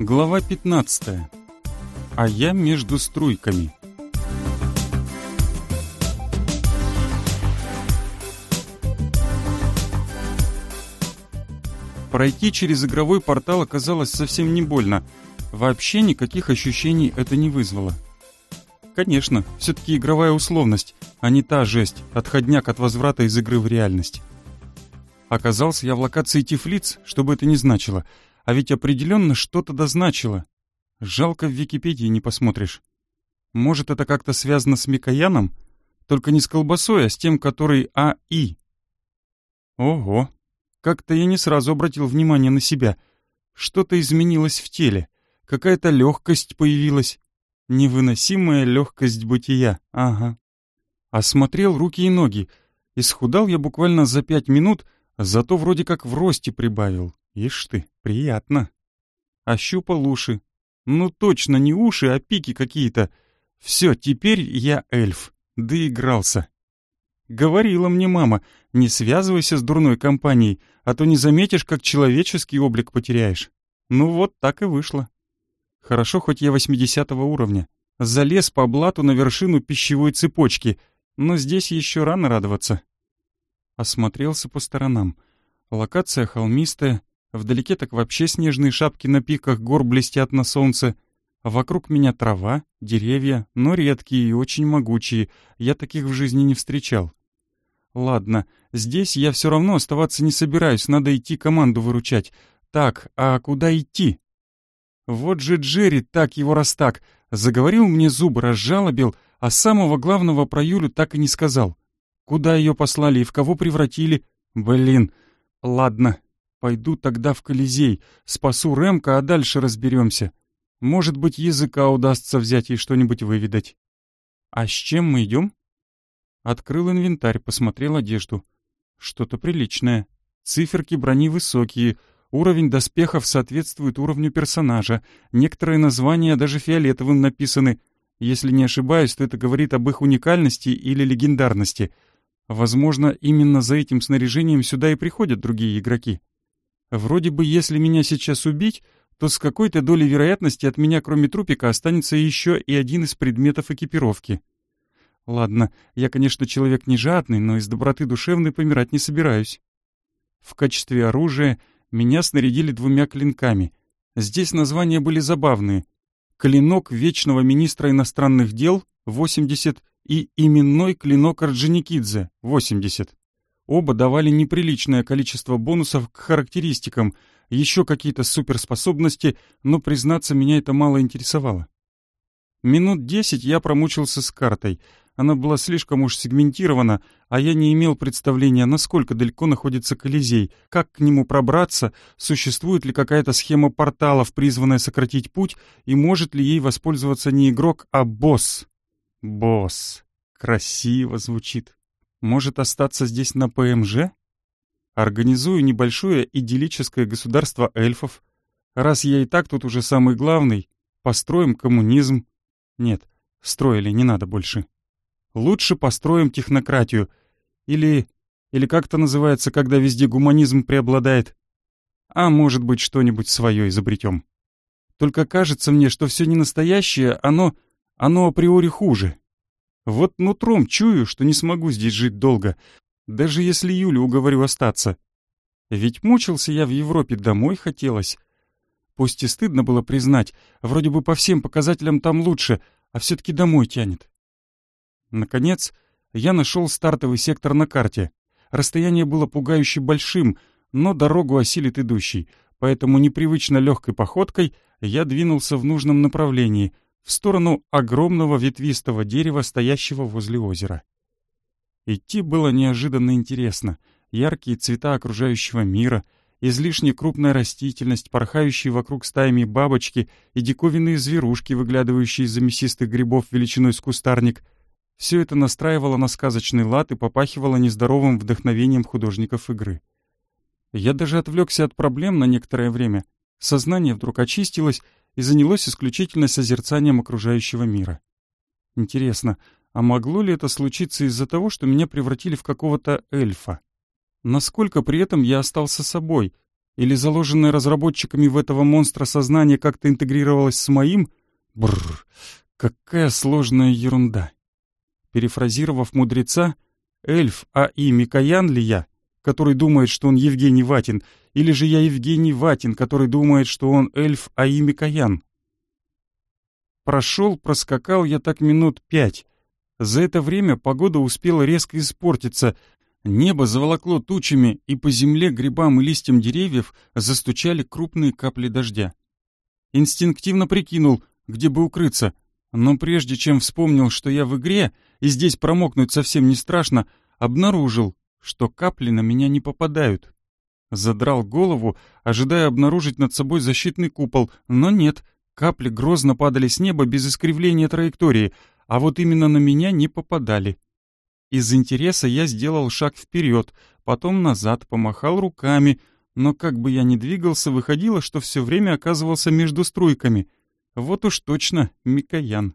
Глава 15. А я между струйками. Пройти через игровой портал оказалось совсем не больно. Вообще никаких ощущений это не вызвало. Конечно, все-таки игровая условность, а не та жесть, отходняк от возврата из игры в реальность. Оказался я в локации Тифлиц, что бы это ни значило, а ведь определенно что-то дозначило. Жалко, в Википедии не посмотришь. Может, это как-то связано с Микояном? Только не с колбасой, а с тем, который А.И. Ого! Как-то я не сразу обратил внимание на себя. Что-то изменилось в теле. Какая-то легкость появилась. Невыносимая легкость бытия. Ага. Осмотрел руки и ноги. Исхудал я буквально за 5 минут, зато вроде как в росте прибавил. Ишь ты, приятно. Ощупал уши. Ну точно не уши, а пики какие-то. Все, теперь я эльф. Доигрался. Говорила мне мама, не связывайся с дурной компанией, а то не заметишь, как человеческий облик потеряешь. Ну вот так и вышло. Хорошо, хоть я 80-го уровня. Залез по блату на вершину пищевой цепочки, но здесь еще рано радоваться. Осмотрелся по сторонам. Локация холмистая, вдалеке так вообще снежные шапки на пиках гор блестят на солнце. Вокруг меня трава, деревья, но редкие и очень могучие, я таких в жизни не встречал. Ладно, здесь я все равно оставаться не собираюсь, надо идти команду выручать. Так, а куда идти? Вот же Джерри, так его раз так, заговорил мне зубы, разжалобил, а самого главного про Юлю так и не сказал. Куда ее послали и в кого превратили? Блин, ладно, пойду тогда в Колизей, спасу Рэмка, а дальше разберемся. Может быть, языка удастся взять и что-нибудь выведать. А с чем мы идем? Открыл инвентарь, посмотрел одежду. Что-то приличное. Циферки брони высокие, уровень доспехов соответствует уровню персонажа, некоторые названия даже фиолетовым написаны. Если не ошибаюсь, то это говорит об их уникальности или легендарности. Возможно, именно за этим снаряжением сюда и приходят другие игроки. Вроде бы, если меня сейчас убить, то с какой-то долей вероятности от меня, кроме трупика, останется еще и один из предметов экипировки. Ладно, я, конечно, человек не жадный, но из доброты душевной помирать не собираюсь. В качестве оружия меня снарядили 2 клинками. Здесь названия были забавные. Клинок Вечного Министра Иностранных Дел — 80 и именной клинок Орджоникидзе — 80. Оба давали неприличное количество бонусов к характеристикам, еще какие-то суперспособности, но, признаться, меня это мало интересовало. Минут 10 я промучился с картой. Она была слишком уж сегментирована, а я не имел представления, насколько далеко находится Колизей, как к нему пробраться, существует ли какая-то схема порталов, призванная сократить путь, и может ли ей воспользоваться не игрок, а босс. Босс. Красиво звучит. Может остаться здесь на ПМЖ? Организую небольшое идиллическое государство эльфов. Раз я и так тут уже самый главный, построим коммунизм. Нет, строили, не надо больше. Лучше построим технократию. Или как это называется, когда везде гуманизм преобладает. А может быть, что-нибудь свое изобретем. Только кажется мне, что все не настоящее, оно априори хуже. Вот нутром чую, что не смогу здесь жить долго, даже если Юлю уговорю остаться. Ведь мучился я в Европе, домой хотелось. Пусть и стыдно было признать, вроде бы по всем показателям там лучше, а все-таки домой тянет. Наконец, я нашел стартовый сектор на карте. Расстояние было пугающе большим, но дорогу осилит идущий, поэтому непривычно легкой походкой я двинулся в нужном направлении, в сторону огромного ветвистого дерева, стоящего возле озера. Идти было неожиданно интересно. Яркие цвета окружающего мира, излишне крупная растительность, порхающие вокруг стаями бабочки и диковинные зверушки, выглядывающие из-за мясистых грибов величиной с кустарник — все это настраивало на сказочный лад и попахивало нездоровым вдохновением художников игры. Я даже отвлекся от проблем на некоторое время. Сознание вдруг очистилось и занялось исключительно созерцанием окружающего мира. Интересно, а могло ли это случиться из-за того, что меня превратили в какого-то эльфа? Насколько при этом я остался собой? Или заложенное разработчиками в этого монстра сознание как-то интегрировалось с моим? Бррр, какая сложная ерунда. Перефразировав мудреца, эльф А.И. Микоян ли я, который думает, что он Евгений Ватин, или же я Евгений Ватин, который думает, что он эльф А.И. Микоян? Проскакал я так минут 5. За это время погода успела резко испортиться. Небо заволокло тучами, и по земле, грибам и листьям деревьев застучали крупные капли дождя. Инстинктивно прикинул, где бы укрыться, но прежде чем вспомнил, что я в игре, и здесь промокнуть совсем не страшно, обнаружил, что капли на меня не попадают. Задрал голову, ожидая обнаружить над собой защитный купол, но нет, капли грозно падали с неба без искривления траектории, а вот именно на меня не попадали. Из интереса я сделал шаг вперед, потом назад, помахал руками, но как бы я ни двигался, выходило, что все время оказывался между струйками. Вот уж точно Микоян.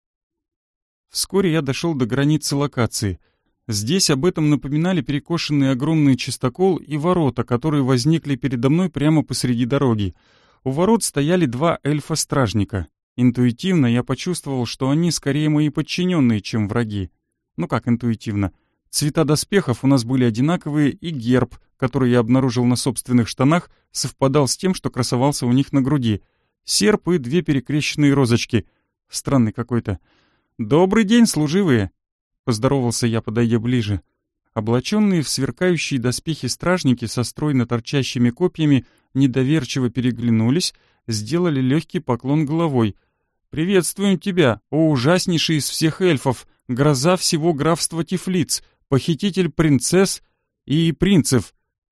Вскоре я дошел до границы локации. Здесь об этом напоминали перекошенный огромный чистокол и ворота, которые возникли передо мной прямо посреди дороги. У ворот стояли 2 эльфа-стражника. Интуитивно я почувствовал, что они скорее мои подчиненные, чем враги. Ну как интуитивно? Цвета доспехов у нас были одинаковые, и герб, который я обнаружил на собственных штанах, совпадал с тем, что красовался у них на груди. Серп и 2 перекрещенные розочки. Странный какой-то. «Добрый день, служивые!» — поздоровался я, подойдя ближе. Облаченные в сверкающие доспехи стражники со стройно торчащими копьями недоверчиво переглянулись, сделали легкий поклон головой. «Приветствуем тебя, о ужаснейший из всех эльфов, гроза всего графства Тифлиц, похититель принцесс и принцев!»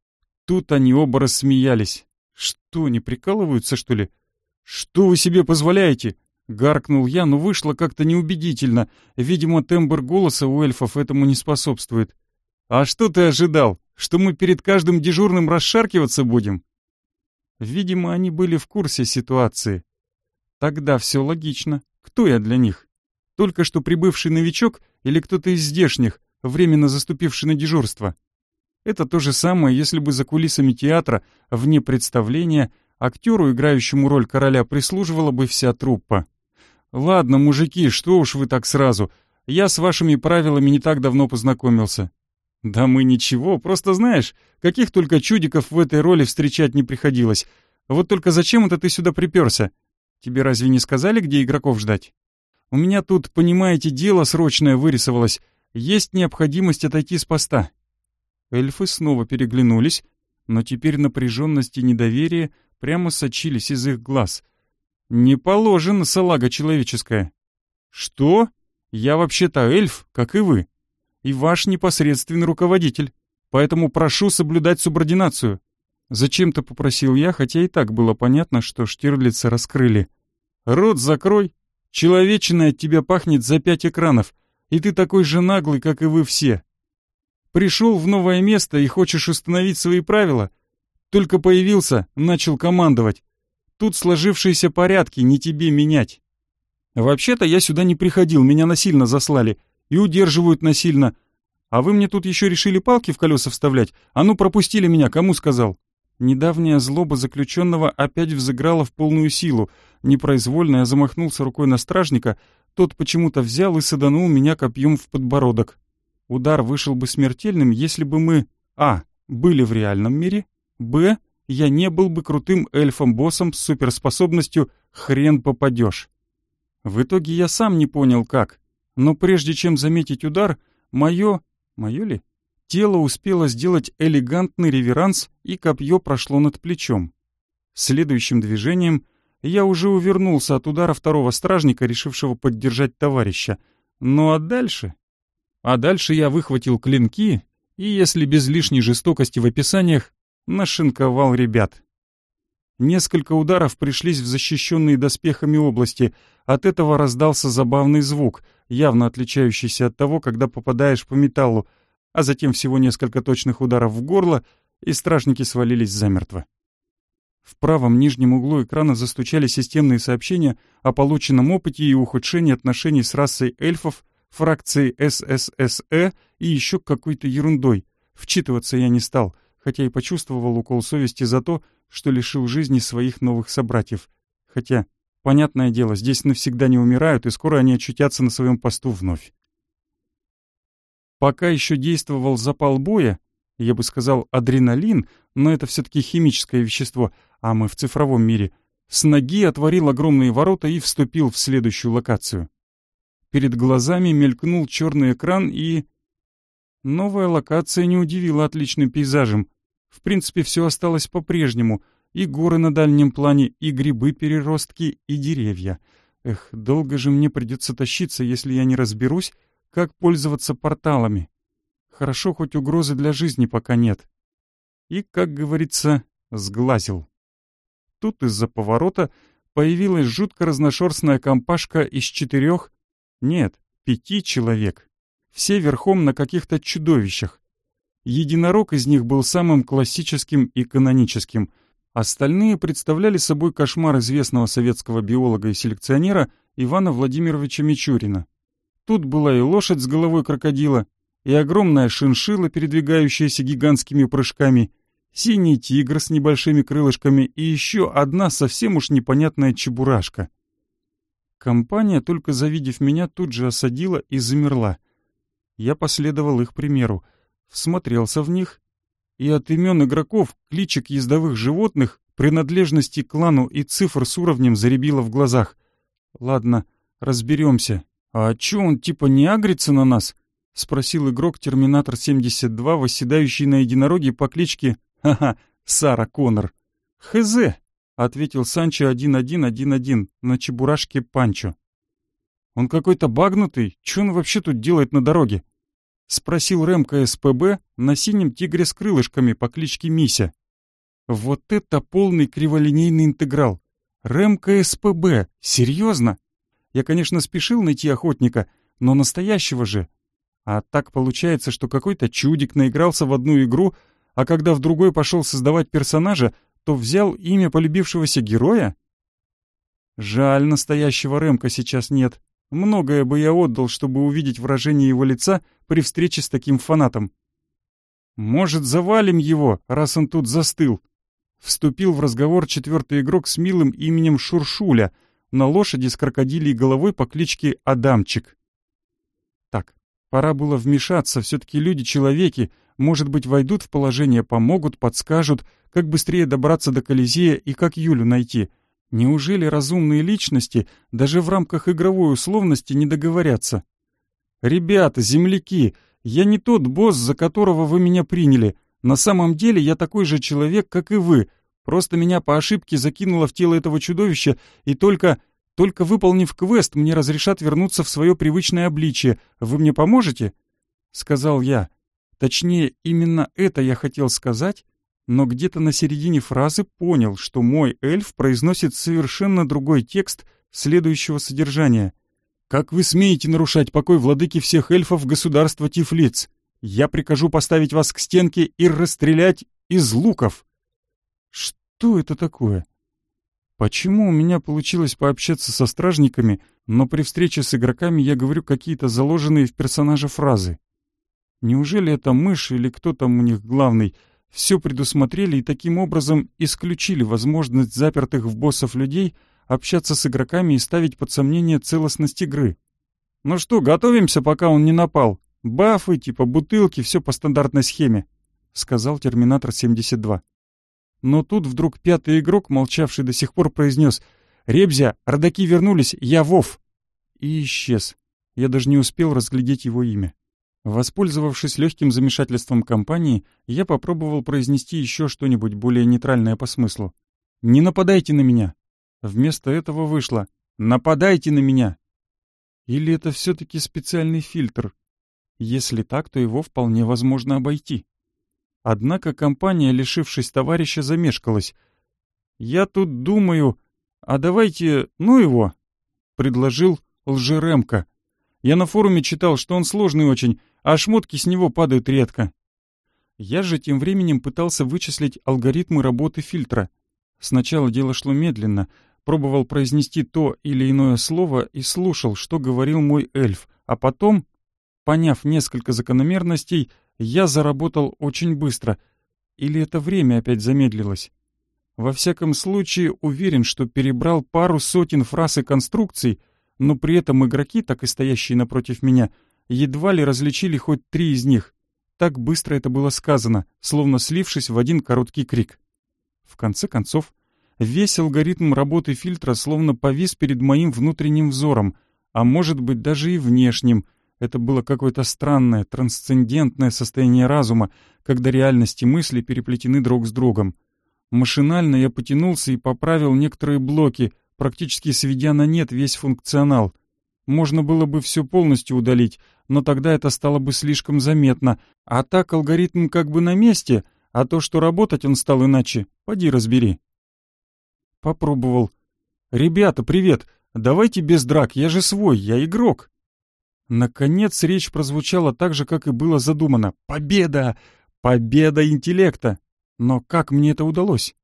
Тут они оба рассмеялись. «Что, не прикалываются, что ли?» «Что вы себе позволяете?» — гаркнул я, но вышло как-то неубедительно. Видимо, тембр голоса у эльфов этому не способствует. «А что ты ожидал? Что мы перед каждым дежурным расшаркиваться будем?» Видимо, они были в курсе ситуации. Тогда все логично. Кто я для них? Только что прибывший новичок или кто-то из здешних, временно заступивший на дежурство? Это то же самое, если бы за кулисами театра, вне представления, актеру, играющему роль короля, прислуживала бы вся труппа. «Ладно, мужики, что уж вы так сразу? Я с вашими правилами не так давно познакомился». «Да мы ничего, просто знаешь, каких только чудиков в этой роли встречать не приходилось. Вот только зачем это ты сюда приперся? Тебе разве не сказали, где игроков ждать? У меня тут, понимаете, дело срочное вырисовалось. Есть необходимость отойти с поста». Эльфы снова переглянулись, но теперь напряженность и недоверие прямо сочились из их глаз. «Не положено, салага человеческая». «Что? Я вообще-то эльф, как и вы. И ваш непосредственный руководитель. Поэтому прошу соблюдать субординацию». Зачем-то попросил я, хотя и так было понятно, что Штирлица раскрыли. «Рот закрой. Человечина от тебя пахнет за 5 экранов, и ты такой же наглый, как и вы все. Пришел в новое место и хочешь установить свои правила? Только появился, начал командовать. Тут сложившиеся порядки, не тебе менять. Вообще-то я сюда не приходил, меня насильно заслали. И удерживают насильно. А вы мне тут еще решили палки в колеса вставлять? А ну пропустили меня, кому сказал?» Недавняя злоба заключенного опять взыграла в полную силу. Непроизвольно я замахнулся рукой на стражника, тот почему-то взял и саданул меня копьем в подбородок. Удар вышел бы смертельным, если бы мы а. были в реальном мире, б. я не был бы крутым эльфом-боссом с суперспособностью «хрен попадешь». В итоге я сам не понял как, но прежде чем заметить удар, мое ли? Тело успело сделать элегантный реверанс, и копье прошло над плечом. Следующим движением я уже увернулся от удара второго стражника, решившего поддержать товарища. Ну а дальше? А дальше я выхватил клинки и, если без лишней жестокости в описаниях, нашинковал ребят. Несколько ударов пришлись в защищенные доспехами области. От этого раздался забавный звук, явно отличающийся от того, когда попадаешь по металлу, а затем всего несколько точных ударов в горло, и стражники свалились замертво. В правом нижнем углу экрана застучали системные сообщения о полученном опыте и ухудшении отношений с расой эльфов, фракцией СССЭ и еще какой-то ерундой. Вчитываться я не стал, хотя и почувствовал укол совести за то, что лишил жизни своих новых собратьев. Хотя, понятное дело, здесь навсегда не умирают, и скоро они очутятся на своем посту вновь. Пока еще действовал запал боя, я бы сказал адреналин, но это все-таки химическое вещество, а мы в цифровом мире, с ноги отворил огромные ворота и вступил в следующую локацию. Перед глазами мелькнул черный экран и... Новая локация не удивила отличным пейзажем. В принципе, все осталось по-прежнему. И горы на дальнем плане, и грибы-переростки, и деревья. Эх, долго же мне придется тащиться, если я не разберусь, как пользоваться порталами. Хорошо, хоть угрозы для жизни пока нет. И, как говорится, сглазил. Тут из-за поворота появилась жутко разношерстная компашка из 4, нет, 5 человек. Все верхом на каких-то чудовищах. Единорог из них был самым классическим и каноническим. Остальные представляли собой кошмар известного советского биолога и селекционера Ивана Владимировича Мичурина. Тут была и лошадь с головой крокодила, и огромная шиншилла, передвигающаяся гигантскими прыжками, синий тигр с небольшими крылышками и еще одна совсем уж непонятная чебурашка. Компания, только завидев меня, тут же осадила и замерла. Я последовал их примеру, всмотрелся в них, и от имен игроков, кличек ездовых животных, принадлежности к клану и цифр с уровнем заребило в глазах. Ладно, разберемся. А чё он типа не агрится на нас? — спросил игрок Терминатор 72, восседающий на единороге по кличке Сара Коннор. «Хз», — ответил Санчо 1111 на чебурашке Панчо. «Он какой-то багнутый, чё он вообще тут делает на дороге?» — спросил Ремка СПБ на синем тигре с крылышками по кличке Мися. Вот это полный криволинейный интеграл. Ремка СПБ, серьезно? Я, конечно, спешил найти охотника, но настоящего же. А так получается, что какой-то чудик наигрался в одну игру, а когда в другой пошел создавать персонажа, то взял имя полюбившегося героя? Жаль, настоящего Ремка сейчас нет. Многое бы я отдал, чтобы увидеть выражение его лица при встрече с таким фанатом. «Может, завалим его, раз он тут застыл?» Вступил в разговор 4-й игрок с милым именем Шуршуля на лошади с крокодилей головой по кличке Адамчик. Так, пора было вмешаться, все-таки люди-человеки, может быть, войдут в положение, помогут, подскажут, как быстрее добраться до Колизея и как Юлю найти. Неужели разумные личности даже в рамках игровой условности не договорятся? «Ребята, земляки, я не тот босс, за которого вы меня приняли. На самом деле я такой же человек, как и вы. Просто меня по ошибке закинуло в тело этого чудовища, и только выполнив квест, мне разрешат вернуться в свое привычное обличие. Вы мне поможете?» — сказал я. Точнее, именно это я хотел сказать, но где-то на середине фразы понял, что мой эльф произносит совершенно другой текст следующего содержания. «Как вы смеете нарушать покой владыки всех эльфов государства Тифлиц? Я прикажу поставить вас к стенке и расстрелять из луков!» Что это такое? Почему у меня получилось пообщаться со стражниками, но при встрече с игроками я говорю какие-то заложенные в персонажа фразы? Неужели это мышь или кто там у них главный все предусмотрели и таким образом исключили возможность запертых в боссов людей общаться с игроками и ставить под сомнение целостность игры? «Ну что, готовимся, пока он не напал? Бафы, типа бутылки, все по стандартной схеме», — сказал Терминатор 72. Но тут вдруг 5-й игрок, молчавший до сих пор, произнес: «Ребзя, родаки вернулись, я Вов!» И исчез. Я даже не успел разглядеть его имя. Воспользовавшись легким замешательством компании, я попробовал произнести еще что-нибудь более нейтральное по смыслу. «Не нападайте на меня!» Вместо этого вышло: «Нападайте на меня!» Или это все-таки специальный фильтр? Если так, то его вполне возможно обойти. Однако компания, лишившись товарища, замешкалась. «Я тут думаю, а давайте, ну его», — предложил Лжеремка. «Я на форуме читал, что он сложный очень, а шмотки с него падают редко». Я же тем временем пытался вычислить алгоритмы работы фильтра. Сначала дело шло медленно, пробовал произнести то или иное слово и слушал, что говорил мой эльф, а потом, поняв несколько закономерностей, я заработал очень быстро. Или это время опять замедлилось? Во всяком случае, уверен, что перебрал пару сотен фраз и конструкций, но при этом игроки, так и стоящие напротив меня, едва ли различили хоть 3 из них. Так быстро это было сказано, словно слившись в один короткий крик. В конце концов, весь алгоритм работы фильтра словно повис перед моим внутренним взором, а может быть даже и внешним. Это было какое-то странное, трансцендентное состояние разума, когда реальность и мысли переплетены друг с другом. Машинально я потянулся и поправил некоторые блоки, практически сведя на нет весь функционал. Можно было бы все полностью удалить, но тогда это стало бы слишком заметно. А так алгоритм как бы на месте, а то, что работать он стал иначе, поди разбери. Попробовал. «Ребята, привет! Давайте без драк, я же свой, я игрок!» Наконец речь прозвучала так же, как и было задумано. «Победа! Победа интеллекта!» Но как мне это удалось?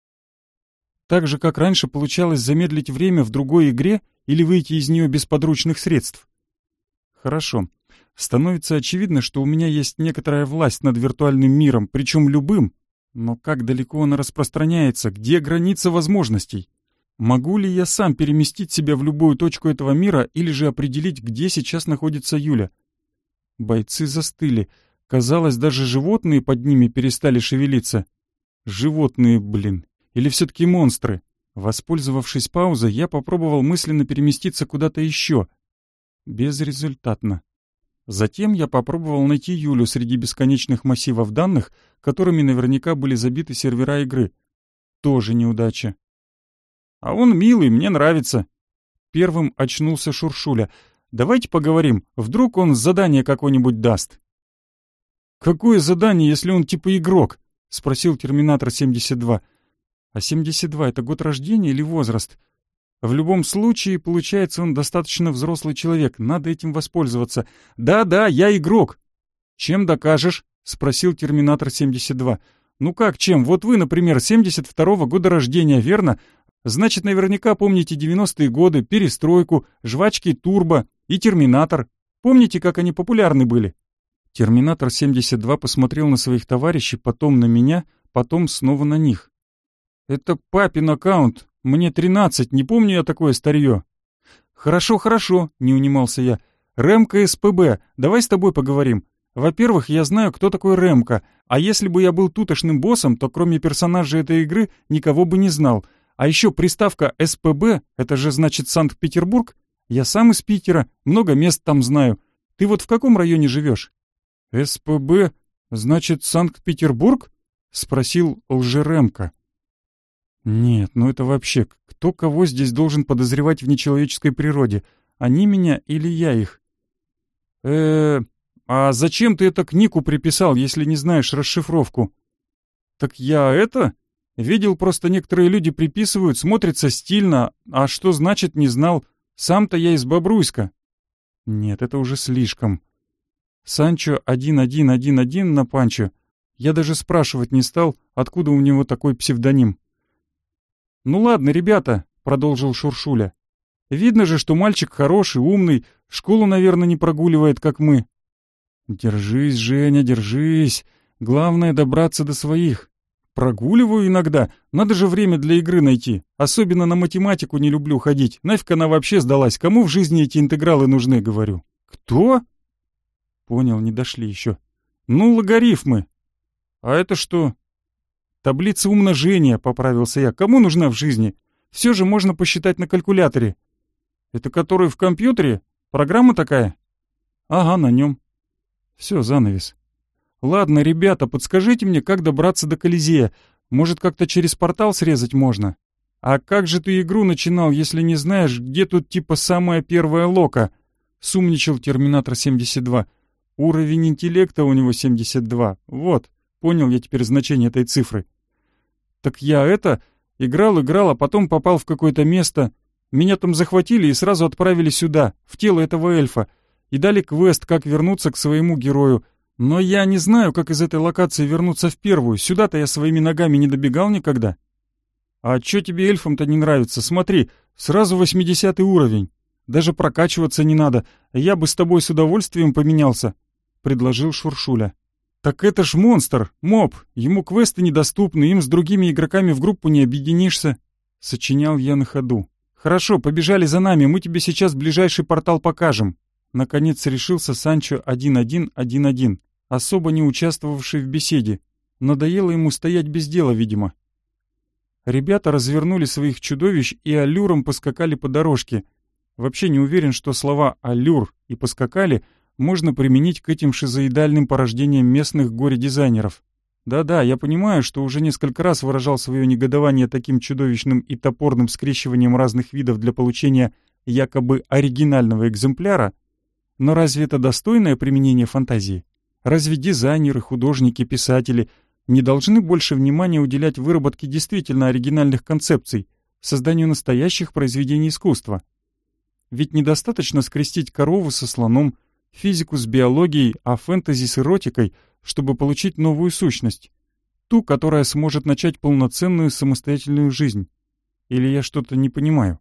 Так же, как раньше получалось замедлить время в другой игре или выйти из нее без подручных средств? Хорошо. Становится очевидно, что у меня есть некоторая власть над виртуальным миром, причем любым. Но как далеко она распространяется? Где граница возможностей? Могу ли я сам переместить себя в любую точку этого мира или же определить, где сейчас находится Юля? Бойцы застыли. Казалось, даже животные под ними перестали шевелиться. Животные, блин. Или все-таки монстры? Воспользовавшись паузой, я попробовал мысленно переместиться куда-то еще. Безрезультатно. Затем я попробовал найти Юлю среди бесконечных массивов данных, которыми наверняка были забиты сервера игры. Тоже неудача. «А он милый, мне нравится». Первым очнулся Шуршуля. «Давайте поговорим, вдруг он задание какое-нибудь даст». «Какое задание, если он типа игрок?» — спросил Терминатор 72. «А 72 — это год рождения или возраст? В любом случае, получается, он достаточно взрослый человек, надо этим воспользоваться. Да, я игрок». «Чем докажешь?» — спросил Терминатор 72. «Ну как чем? Вот вы, например, 72-го года рождения, верно? Значит, наверняка помните 90-е годы, перестройку, жвачки Турбо и Терминатор. Помните, как они популярны были?» Терминатор 72 посмотрел на своих товарищей, потом на меня, потом снова на них. «Это папин аккаунт. Мне 13, не помню я такое старье». «Хорошо», — не унимался я. «Рэмка СПБ, давай с тобой поговорим. Во-первых, я знаю, кто такой Рэмка, а если бы я был тутошным боссом, то кроме персонажей этой игры никого бы не знал. А еще приставка СПБ, это же значит Санкт-Петербург. Я сам из Питера, много мест там знаю. Ты вот в каком районе живешь?» «СПБ, значит, Санкт-Петербург?» — спросил лжерэмка. «Нет, ну это вообще, кто кого здесь должен подозревать в нечеловеческой природе? Они меня или я их?» А зачем ты это к нику приписал, если не знаешь расшифровку?» «Так я это? Видел, просто некоторые люди приписывают, смотрится стильно, а что значит не знал. Сам-то я из Бобруйска». «Нет, это уже слишком». Санчо 1111 на Панчо. Я даже спрашивать не стал, откуда у него такой псевдоним. «Ну ладно, ребята», — продолжил Шуршуля. «Видно же, что мальчик хороший, умный, школу, наверное, не прогуливает, как мы». «Держись, Женя, держись. Главное — добраться до своих. Прогуливаю иногда, надо же время для игры найти. Особенно на математику не люблю ходить. Нафиг она вообще сдалась, кому в жизни эти интегралы нужны, говорю». «Кто?» Понял, не дошли еще. «Ну, логарифмы». «А это что?» «Таблица умножения», — поправился я. «Кому нужна в жизни? Все же можно посчитать на калькуляторе». «Это который в компьютере? Программа такая?» «Ага, на нем». Все, занавес. «Ладно, ребята, подскажите мне, как добраться до Колизея. Может, как-то через портал срезать можно? А как же ты игру начинал, если не знаешь, где тут типа самая первая лока?» — сумничал Терминатор 72. «Уровень интеллекта у него 72. Вот, понял я теперь значение этой цифры». «Так я играл, а потом попал в какое-то место. Меня там захватили и сразу отправили сюда, в тело этого эльфа, и дали квест, как вернуться к своему герою. Но я не знаю, как из этой локации вернуться в первую. Сюда-то я своими ногами не добегал никогда». «А чё тебе эльфам-то не нравится? Смотри, сразу 80 уровень. Даже прокачиваться не надо. Я бы с тобой с удовольствием поменялся», — предложил Шуршуля. «Так это ж монстр, моб, ему квесты недоступны, им с другими игроками в группу не объединишься», — сочинял я на ходу. «Хорошо, побежали за нами, мы тебе сейчас ближайший портал покажем». Наконец решился Санчо 1111, особо не участвовавший в беседе. Надоело ему стоять без дела, видимо. Ребята развернули своих чудовищ и аллюром поскакали по дорожке. Вообще не уверен, что слова «аллюр» и «поскакали» можно применить к этим шизоидальным порождениям местных горе-дизайнеров. Да-да, я понимаю, что уже несколько раз выражал свое негодование таким чудовищным и топорным скрещиванием разных видов для получения якобы оригинального экземпляра, но разве это достойное применение фантазии? Разве дизайнеры, художники, писатели не должны больше внимания уделять выработке действительно оригинальных концепций, созданию настоящих произведений искусства? Ведь недостаточно скрестить корову со слоном, физику с биологией, а фэнтези с эротикой, чтобы получить новую сущность. Ту, которая сможет начать полноценную самостоятельную жизнь. Или я что-то не понимаю?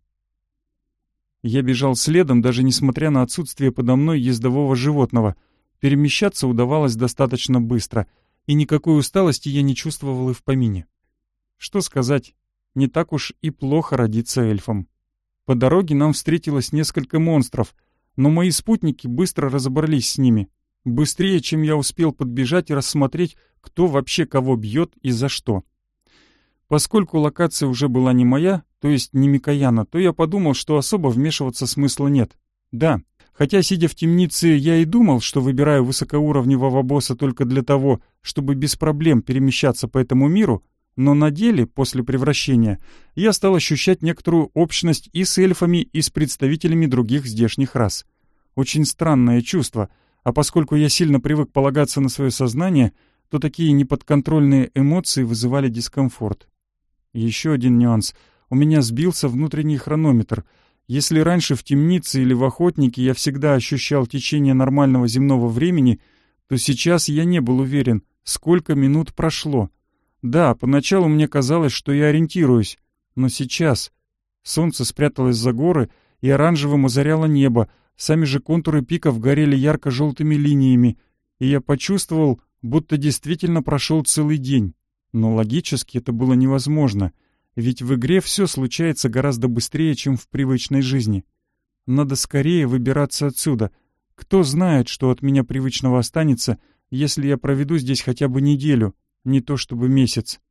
Я бежал следом, даже несмотря на отсутствие подо мной ездового животного. Перемещаться удавалось достаточно быстро, и никакой усталости я не чувствовал и в помине. Что сказать, не так уж и плохо родиться эльфом. По дороге нам встретилось несколько монстров, но мои спутники быстро разобрались с ними. Быстрее, чем я успел подбежать и рассмотреть, кто вообще кого бьет и за что. Поскольку локация уже была не моя, то есть не Микояна, то я подумал, что особо вмешиваться смысла нет. Да, хотя, сидя в темнице, я и думал, что выбираю высокоуровневого босса только для того, чтобы без проблем перемещаться по этому миру, но на деле, после превращения, я стал ощущать некоторую общность и с эльфами, и с представителями других здешних рас. Очень странное чувство, а поскольку я сильно привык полагаться на свое сознание, то такие неподконтрольные эмоции вызывали дискомфорт. Еще один нюанс. У меня сбился внутренний хронометр. Если раньше в темнице или в охотнике я всегда ощущал течение нормального земного времени, то сейчас я не был уверен, сколько минут прошло. Да, поначалу мне казалось, что я ориентируюсь, но сейчас солнце спряталось за горы и оранжевым озаряло небо, сами же контуры пиков горели ярко-желтыми линиями, и я почувствовал, будто действительно прошел целый день. Но логически это было невозможно, ведь в игре все случается гораздо быстрее, чем в привычной жизни. Надо скорее выбираться отсюда. Кто знает, что от меня привычного останется, если я проведу здесь хотя бы неделю, не то чтобы месяц.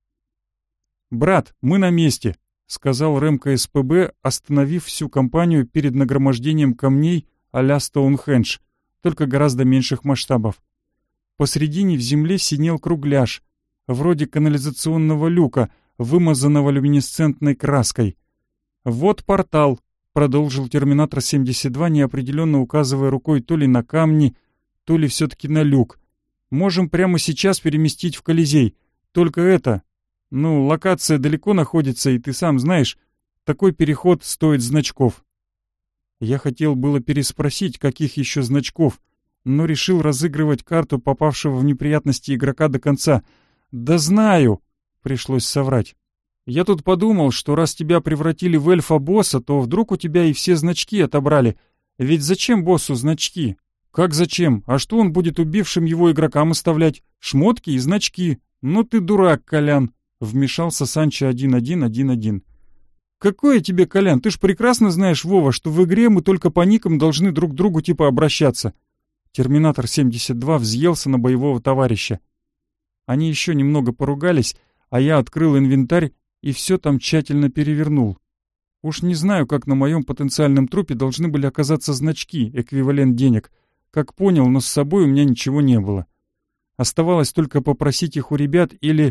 «Брат, мы на месте», — сказал Ремко СПБ, остановив всю компанию перед нагромождением камней а-ля Стоунхендж, только гораздо меньших масштабов. Посредине в земле синел кругляш, вроде канализационного люка, вымазанного люминесцентной краской. «Вот портал», — продолжил Терминатор-72, неопределенно указывая рукой то ли на камни, то ли все-таки на люк. «Можем прямо сейчас переместить в Колизей. Только это... локация далеко находится, и ты сам знаешь, такой переход стоит значков». Я хотел было переспросить, каких еще значков, но решил разыгрывать карту попавшего в неприятности игрока до конца. «Да знаю!» — пришлось соврать. «Я тут подумал, что раз тебя превратили в эльфа-босса, то вдруг у тебя и все значки отобрали. Ведь зачем боссу значки? Как зачем? А что он будет убившим его игрокам оставлять? Шмотки и значки. Ну ты дурак, Колян!» — вмешался Санчо 1111. «Какой тебе, Колян? Ты ж прекрасно знаешь, Вова, что в игре мы только по никам должны друг к другу типа обращаться». Терминатор-72 взъелся на боевого товарища. Они еще немного поругались, а я открыл инвентарь и все там тщательно перевернул. Уж не знаю, как на моем потенциальном трупе должны были оказаться значки, эквивалент денег. Как понял, но с собой у меня ничего не было. Оставалось только попросить их у ребят или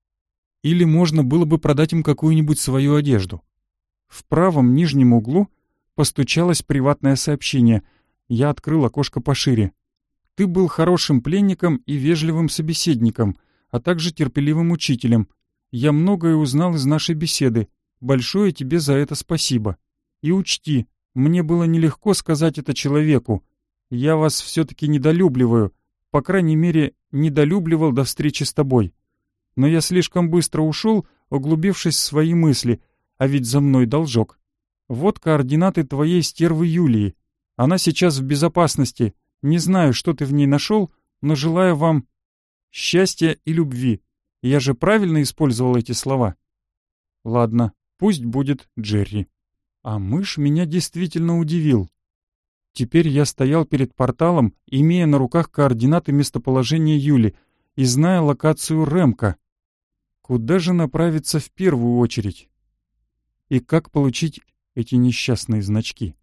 можно было бы продать им какую-нибудь свою одежду. В правом нижнем углу постучалось приватное сообщение. Я открыл окошко пошире. «Ты был хорошим пленником и вежливым собеседником, а также терпеливым учителем. Я многое узнал из нашей беседы. Большое тебе за это спасибо. И учти, мне было нелегко сказать это человеку. Я вас все-таки недолюбливаю, по крайней мере, недолюбливал до встречи с тобой. Но я слишком быстро ушел, углубившись в свои мысли, а ведь за мной должок. Вот координаты твоей стервы Юлии. Она сейчас в безопасности. Не знаю, что ты в ней нашел, но желаю вам...» счастья и любви. Я же правильно использовал эти слова? Ладно, пусть будет Джерри. А мышь меня действительно удивил. Теперь я стоял перед порталом, имея на руках координаты местоположения Юли и зная локацию Рэмка. Куда же направиться в первую очередь? И как получить эти несчастные значки?